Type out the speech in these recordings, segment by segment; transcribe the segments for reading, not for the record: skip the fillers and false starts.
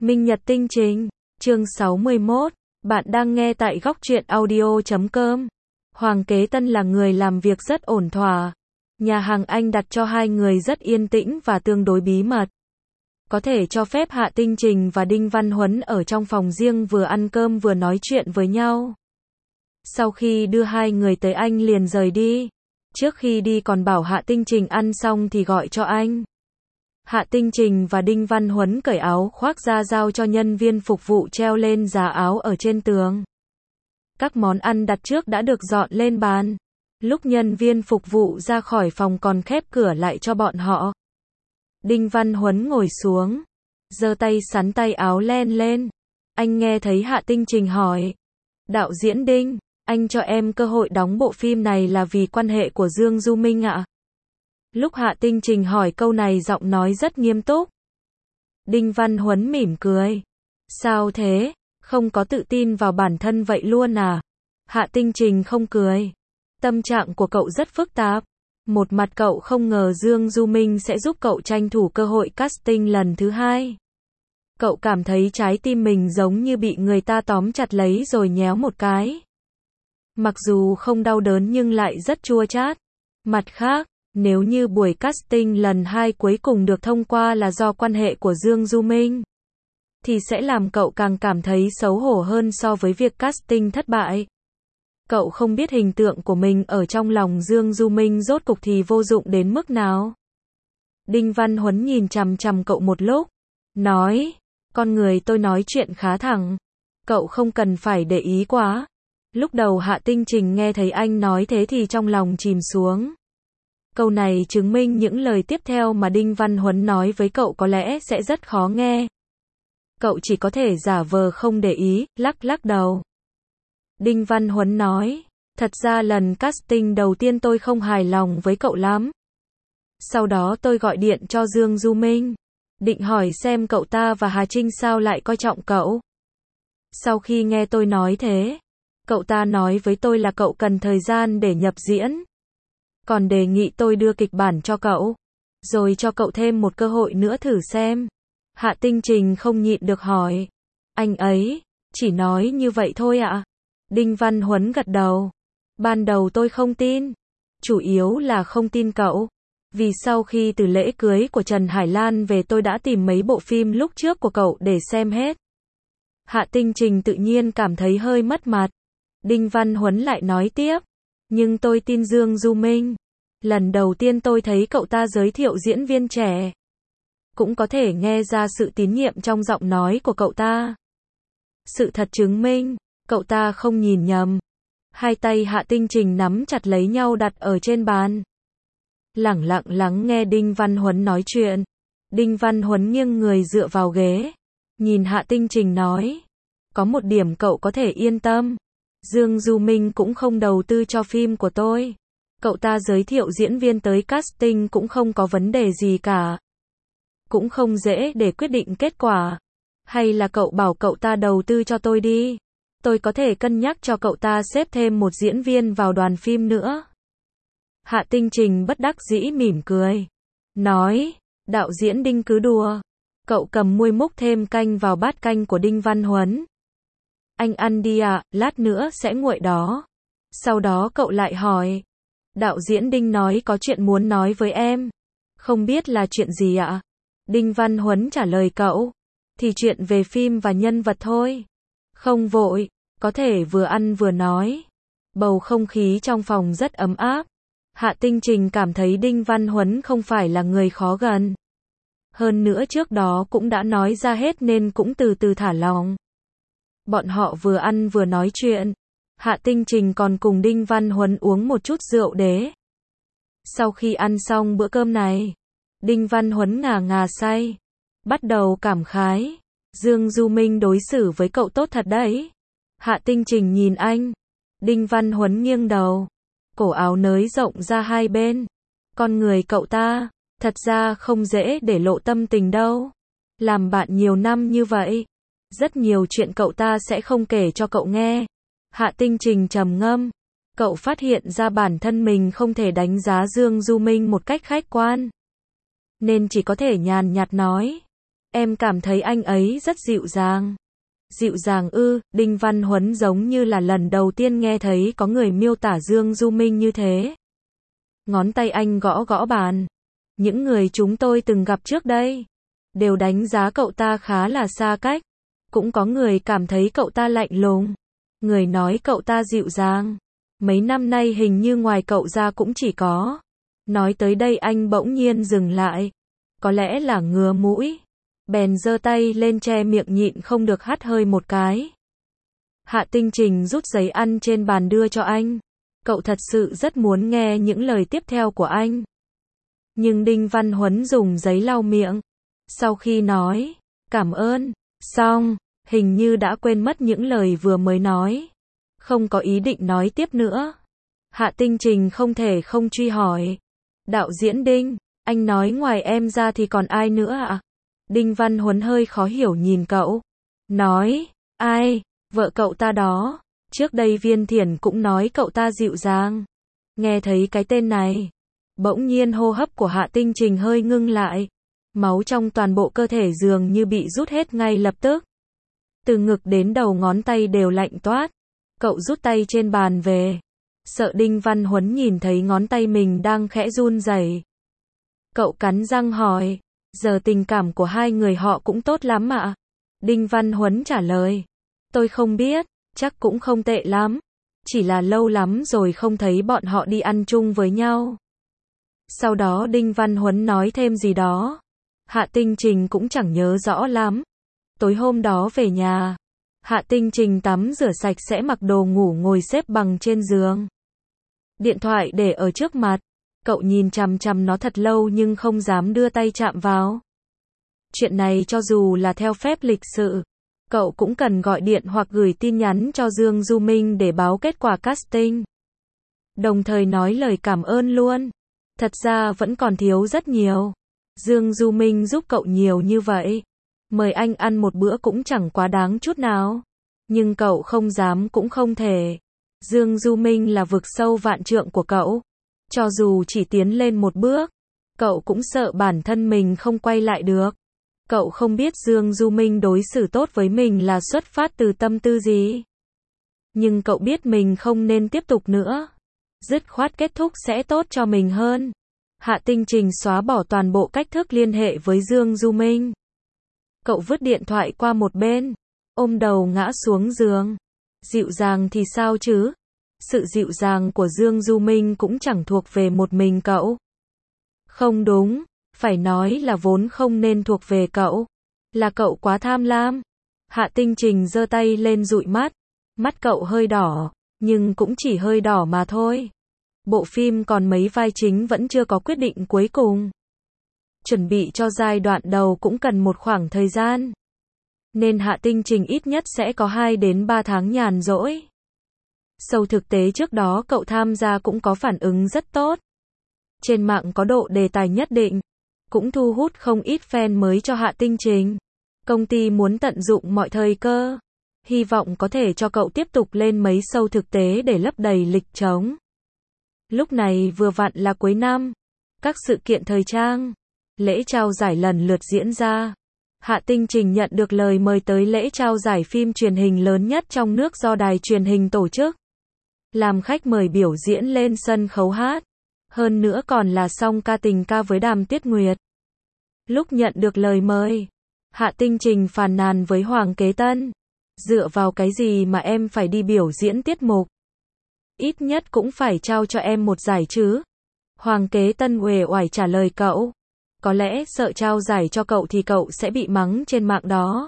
Minh Nhật Tinh Trình, chương 61, bạn đang nghe tại góc truyện audio.com. Hoàng Kế Tân là người làm việc rất ổn thỏa. Nhà hàng anh đặt cho hai người rất yên tĩnh và tương đối bí mật. Có thể cho phép Hạ Tinh Trình và Đinh Văn Huấn ở trong phòng riêng vừa ăn cơm vừa nói chuyện với nhau. Sau khi đưa hai người tới anh liền rời đi. Trước khi đi còn bảo Hạ Tinh Trình ăn xong thì gọi cho anh. Hạ Tinh Trình và Đinh Văn Huấn cởi áo khoác ra giao cho nhân viên phục vụ treo lên giá áo ở trên tường. Các món ăn đặt trước đã được dọn lên bàn. Lúc nhân viên phục vụ ra khỏi phòng còn khép cửa lại cho bọn họ. Đinh Văn Huấn ngồi xuống, giơ tay xắn tay áo len lên. Anh nghe thấy Hạ Tinh Trình hỏi: "Đạo diễn Đinh, anh cho em cơ hội đóng bộ phim này là vì quan hệ của Dương Du Minh ạ?" Lúc Hạ Tinh Trình hỏi câu này giọng nói rất nghiêm túc. Đinh Văn Huấn mỉm cười. "Sao thế, không có tự tin vào bản thân vậy luôn à?" Hạ Tinh Trình không cười. Tâm trạng của cậu rất phức tạp. Một mặt cậu không ngờ Dương Du Minh sẽ giúp cậu tranh thủ cơ hội casting lần thứ hai. Cậu cảm thấy trái tim mình giống như bị người ta tóm chặt lấy rồi nhéo một cái. Mặc dù không đau đớn nhưng lại rất chua chát. Mặt khác, nếu như buổi casting lần 2 cuối cùng được thông qua là do quan hệ của Dương Du Minh, thì sẽ làm cậu càng cảm thấy xấu hổ hơn so với việc casting thất bại. Cậu không biết hình tượng của mình ở trong lòng Dương Du Minh rốt cục thì vô dụng đến mức nào. Đinh Văn Huấn nhìn chằm chằm cậu một lúc, nói: "Con người tôi nói chuyện khá thẳng, cậu không cần phải để ý quá." Lúc đầu Hạ Tinh Trình nghe thấy anh nói thế thì trong lòng chìm xuống. Câu này chứng minh những lời tiếp theo mà Đinh Văn Huấn nói với cậu có lẽ sẽ rất khó nghe. Cậu chỉ có thể giả vờ không để ý, lắc lắc đầu. Đinh Văn Huấn nói: "Thật ra lần casting đầu tiên tôi không hài lòng với cậu lắm. Sau đó tôi gọi điện cho Dương Du Minh, định hỏi xem cậu ta và Hà Trinh sao lại coi trọng cậu. Sau khi nghe tôi nói thế, cậu ta nói với tôi là cậu cần thời gian để nhập diễn. Còn đề nghị tôi đưa kịch bản cho cậu, rồi cho cậu thêm một cơ hội nữa thử xem." Hạ Tinh Trình không nhịn được hỏi: "Anh ấy chỉ nói như vậy thôi ạ?" Đinh Văn Huấn gật đầu. "Ban đầu tôi không tin. Chủ yếu là không tin cậu. Vì sau khi từ lễ cưới của Trần Hải Lan về tôi đã tìm mấy bộ phim lúc trước của cậu để xem hết." Hạ Tinh Trình tự nhiên cảm thấy hơi mất mặt. Đinh Văn Huấn lại nói tiếp: "Nhưng tôi tin Dương Du Minh. Lần đầu tiên tôi thấy cậu ta giới thiệu diễn viên trẻ. Cũng có thể nghe ra sự tín nhiệm trong giọng nói của cậu ta. Sự thật chứng minh, cậu ta không nhìn nhầm." Hai tay Hạ Tinh Trình nắm chặt lấy nhau đặt ở trên bàn. Lẳng lặng lắng nghe Đinh Văn Huấn nói chuyện. Đinh Văn Huấn nghiêng người dựa vào ghế, nhìn Hạ Tinh Trình nói: "Có một điểm cậu có thể yên tâm. Dương Du Minh cũng không đầu tư cho phim của tôi. Cậu ta giới thiệu diễn viên tới casting cũng không có vấn đề gì cả. Cũng không dễ để quyết định kết quả. Hay là cậu bảo cậu ta đầu tư cho tôi đi. Tôi có thể cân nhắc cho cậu ta xếp thêm một diễn viên vào đoàn phim nữa." Hạ Tinh Trình bất đắc dĩ mỉm cười, nói: "Đạo diễn Đinh cứ đùa." Cậu cầm muôi múc thêm canh vào bát canh của Đinh Văn Huấn. "Anh ăn đi ạ, lát nữa sẽ nguội đó." Sau đó cậu lại hỏi: "Đạo diễn Đinh nói có chuyện muốn nói với em. Không biết là chuyện gì ạ?" Đinh Văn Huấn trả lời cậu: "Thì chuyện về phim và nhân vật thôi. Không vội, có thể vừa ăn vừa nói." Bầu không khí trong phòng rất ấm áp. Hạ Tinh Trình cảm thấy Đinh Văn Huấn không phải là người khó gần. Hơn nữa trước đó cũng đã nói ra hết nên cũng từ từ thả lòng. Bọn họ vừa ăn vừa nói chuyện. Hạ Tinh Trình còn cùng Đinh Văn Huấn uống một chút rượu đế. Sau khi ăn xong bữa cơm này, Đinh Văn Huấn ngà ngà say, bắt đầu cảm khái: "Dương Du Minh đối xử với cậu tốt thật đấy." Hạ Tinh Trình nhìn anh. Đinh Văn Huấn nghiêng đầu, cổ áo nới rộng ra hai bên. "Con người cậu ta, thật ra không dễ để lộ tâm tình đâu. Làm bạn nhiều năm như vậy, rất nhiều chuyện cậu ta sẽ không kể cho cậu nghe." Hạ Tinh Trình trầm ngâm. Cậu phát hiện ra bản thân mình không thể đánh giá Dương Du Minh một cách khách quan, nên chỉ có thể nhàn nhạt nói: Em cảm thấy anh ấy rất dịu dàng. Dịu dàng ư? Đinh Văn Huấn giống như là lần đầu tiên nghe thấy có người miêu tả Dương Du Minh như thế. Ngón tay anh gõ gõ bàn. Những người chúng tôi từng gặp trước đây đều đánh giá cậu ta khá là xa cách. Cũng có người cảm thấy cậu ta lạnh lùng. Người nói cậu ta dịu dàng. Mấy năm nay hình như ngoài cậu ra cũng chỉ có. Nói tới đây anh bỗng nhiên dừng lại. Có lẽ là ngứa mũi. Bèn giơ tay lên che miệng nhịn không được hắt hơi một cái. Hạ Tinh Trình rút giấy ăn trên bàn đưa cho anh. Cậu thật sự rất muốn nghe những lời tiếp theo của anh. Nhưng Đinh Văn Huấn dùng giấy lau miệng. Sau khi nói, cảm ơn, xong, hình như đã quên mất những lời vừa mới nói. Không có ý định nói tiếp nữa. Hạ Tinh Trình không thể không truy hỏi. Đạo diễn Đinh, anh nói ngoài em ra thì còn ai nữa ạ? Đinh Văn Huấn hơi khó hiểu nhìn cậu. Nói, ai? Vợ cậu ta đó. Trước đây Viên Thiển cũng nói cậu ta dịu dàng. Nghe thấy cái tên này. Bỗng nhiên hô hấp của Hạ Tinh Trình hơi ngưng lại. Máu trong toàn bộ cơ thể dường như bị rút hết ngay lập tức. Từ ngực đến đầu ngón tay đều lạnh toát. Cậu rút tay trên bàn về. Sợ Đinh Văn Huấn nhìn thấy ngón tay mình đang khẽ run rẩy. Cậu cắn răng hỏi. Giờ tình cảm của hai người họ cũng tốt lắm ạ. Đinh Văn Huấn trả lời. Tôi không biết, chắc cũng không tệ lắm. Chỉ là lâu lắm rồi không thấy bọn họ đi ăn chung với nhau. Sau đó Đinh Văn Huấn nói thêm gì đó. Hạ Tinh Trình cũng chẳng nhớ rõ lắm. Tối hôm đó về nhà. Hạ Tinh Trình tắm rửa sạch sẽ mặc đồ ngủ ngồi xếp bằng trên giường. Điện thoại để ở trước mặt. Cậu nhìn chằm chằm nó thật lâu nhưng không dám đưa tay chạm vào. Chuyện này cho dù là theo phép lịch sự, cậu cũng cần gọi điện hoặc gửi tin nhắn cho Dương Du Minh để báo kết quả casting. Đồng thời nói lời cảm ơn luôn. Thật ra vẫn còn thiếu rất nhiều. Dương Du Minh giúp cậu nhiều như vậy. Mời anh ăn một bữa cũng chẳng quá đáng chút nào. Nhưng cậu không dám cũng không thể. Dương Du Minh là vực sâu vạn trượng của cậu. Cho dù chỉ tiến lên một bước, cậu cũng sợ bản thân mình không quay lại được. Cậu không biết Dương Du Minh đối xử tốt với mình là xuất phát từ tâm tư gì. Nhưng cậu biết mình không nên tiếp tục nữa. Dứt khoát kết thúc sẽ tốt cho mình hơn. Hạ Tinh Trình xóa bỏ toàn bộ cách thức liên hệ với Dương Du Minh. Cậu vứt điện thoại qua một bên, ôm đầu ngã xuống giường. Dịu dàng thì sao chứ? Sự dịu dàng của Dương Du Minh cũng chẳng thuộc về một mình cậu. Không đúng, phải nói là vốn không nên thuộc về cậu. Là cậu quá tham lam. Hạ Tinh Trình giơ tay lên dụi mắt. Mắt cậu hơi đỏ, nhưng cũng chỉ hơi đỏ mà thôi. Bộ phim còn mấy vai chính vẫn chưa có quyết định cuối cùng. Chuẩn bị cho giai đoạn đầu cũng cần một khoảng thời gian. Nên Hạ Tinh Trình ít nhất sẽ có 2 đến 3 tháng nhàn rỗi. Show thực tế trước đó cậu tham gia cũng có phản ứng rất tốt. Trên mạng có độ đề tài nhất định. Cũng thu hút không ít fan mới cho Hạ Tinh Trình. Công ty muốn tận dụng mọi thời cơ. Hy vọng có thể cho cậu tiếp tục lên mấy show thực tế để lấp đầy lịch trống. Lúc này vừa vặn là cuối năm. Các sự kiện thời trang, lễ trao giải lần lượt diễn ra. Hạ Tinh Trình nhận được lời mời tới lễ trao giải phim truyền hình lớn nhất trong nước do đài truyền hình tổ chức. Làm khách mời biểu diễn lên sân khấu hát. Hơn nữa còn là song ca tình ca với Đàm Tiết Nguyệt. Lúc nhận được lời mời, Hạ Tinh Trình phàn nàn với Hoàng Kế Tân. Dựa vào cái gì mà em phải đi biểu diễn tiết mục? Ít nhất cũng phải trao cho em một giải chứ. Hoàng Kế Tân uể oải trả lời cậu. Có lẽ sợ trao giải cho cậu thì cậu sẽ bị mắng trên mạng đó.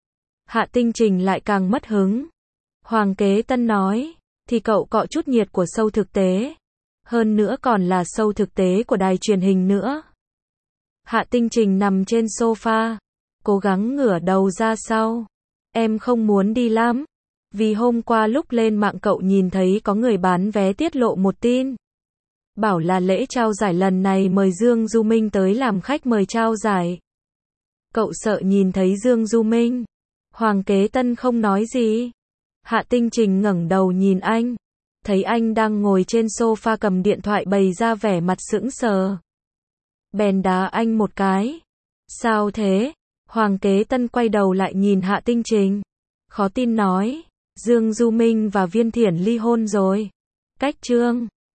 Hạ Tinh Trình lại càng mất hứng. Hoàng Kế Tân nói, thì cậu cọ chút nhiệt của show thực tế. Hơn nữa còn là show thực tế của đài truyền hình nữa. Hạ Tinh Trình nằm trên sofa, cố gắng ngửa đầu ra sau. Em không muốn đi lắm. Vì hôm qua lúc lên mạng cậu nhìn thấy có người bán vé tiết lộ một tin. Bảo là lễ trao giải lần này mời Dương Du Minh tới làm khách mời trao giải. Cậu sợ nhìn thấy Dương Du Minh. Hoàng Kế Tân không nói gì. Hạ Tinh Trình ngẩng đầu nhìn anh. Thấy anh đang ngồi trên sofa cầm điện thoại bày ra vẻ mặt sững sờ. Bèn đá anh một cái. Sao thế? Hoàng Kế Tân quay đầu lại nhìn Hạ Tinh Trình. Khó tin nói, Dương Du Minh và Viên Thiển ly hôn rồi. Cách chương